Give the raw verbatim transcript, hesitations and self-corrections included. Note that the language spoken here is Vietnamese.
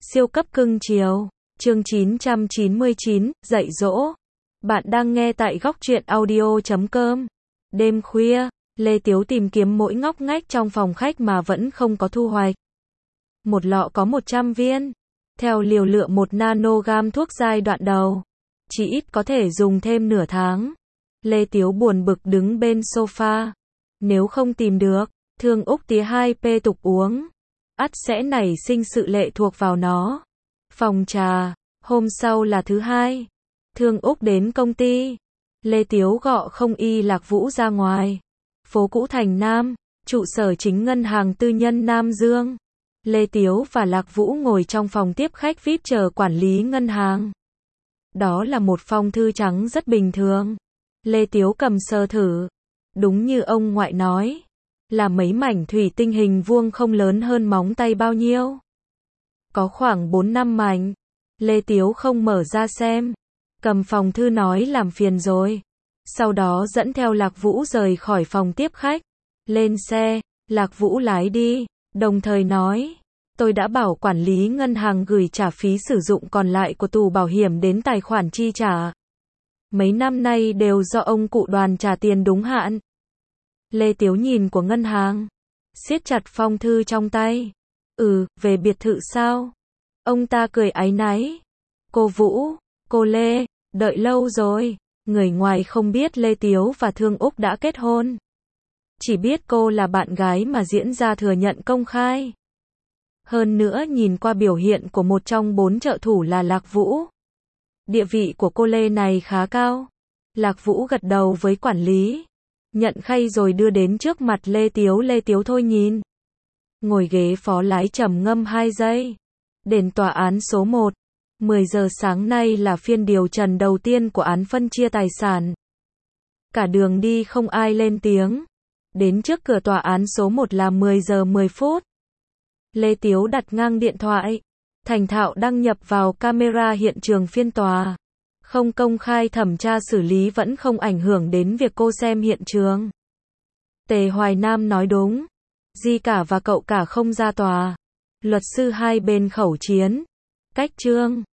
Siêu cấp cưng chiều. Chương chín trăm chín mươi chín, dạy dỗ. Bạn đang nghe tại góc truyện audio chấm com. Đêm khuya, Lê Tiếu tìm kiếm mỗi ngóc ngách trong phòng khách mà vẫn không có thu hoạch. Một lọ có một trăm viên. Theo liều lượng một nanogam thuốc giai đoạn đầu. Chỉ ít có thể dùng thêm nửa tháng. Lê Tiếu buồn bực đứng bên sofa. Nếu không tìm được, Thương Úc tía hai p tục uống. Ắt sẽ nảy sinh sự lệ thuộc vào nó. Phòng trà, hôm sau là thứ hai. Thương Úc đến công ty. Lê Tiếu gọ không y Lạc Vũ ra ngoài. Phố cũ Thành Nam, trụ sở chính ngân hàng tư nhân Nam Dương. Lê Tiếu và Lạc Vũ ngồi trong phòng tiếp khách vi ai pi chờ quản lý ngân hàng. Đó là một phong thư trắng rất bình thường. Lê Tiếu cầm sờ thử. Đúng như ông ngoại nói. Là mấy mảnh thủy tinh hình vuông không lớn hơn móng tay bao nhiêu. Có khoảng bốn năm mảnh. Lê Tiếu không mở ra xem. Cầm phòng thư nói làm phiền rồi. Sau đó dẫn theo Lạc Vũ rời khỏi phòng tiếp khách. Lên xe, Lạc Vũ lái đi. Đồng thời nói. Tôi đã bảo quản lý ngân hàng gửi trả phí sử dụng còn lại của tủ bảo hiểm đến tài khoản chi trả. Mấy năm nay đều do ông cụ Đoàn trả tiền đúng hạn. Lê Tiếu nhìn của ngân hàng. Siết chặt phong thư trong tay. Ừ, về biệt thự sao? Ông ta cười áy náy. Cô Vũ, cô Lê, đợi lâu rồi. Người ngoài không biết Lê Tiếu và Thương Úc đã kết hôn. Chỉ biết cô là bạn gái mà diễn ra thừa nhận công khai. Hơn nữa nhìn qua biểu hiện của một trong bốn trợ thủ là Lạc Vũ. Địa vị của cô Lê này khá cao. Lạc Vũ gật đầu với quản lý. Nhận khay rồi đưa đến trước mặt Lê Tiếu. Lê Tiếu thôi nhìn. Ngồi ghế phó lái trầm ngâm hai giây. Đến tòa án số một. mười giờ sáng nay là phiên điều trần đầu tiên của án phân chia tài sản. Cả đường đi không ai lên tiếng. Đến trước cửa tòa án số một là mười giờ mười phút. Lê Tiếu đặt ngang điện thoại. Thành thạo đăng nhập vào camera hiện trường phiên tòa. Không công khai thẩm tra xử lý vẫn không ảnh hưởng đến việc cô xem hiện trường. Tề Hoài Nam nói đúng. Di cả và cậu cả không ra tòa. Luật sư hai bên khẩu chiến. Cách chương.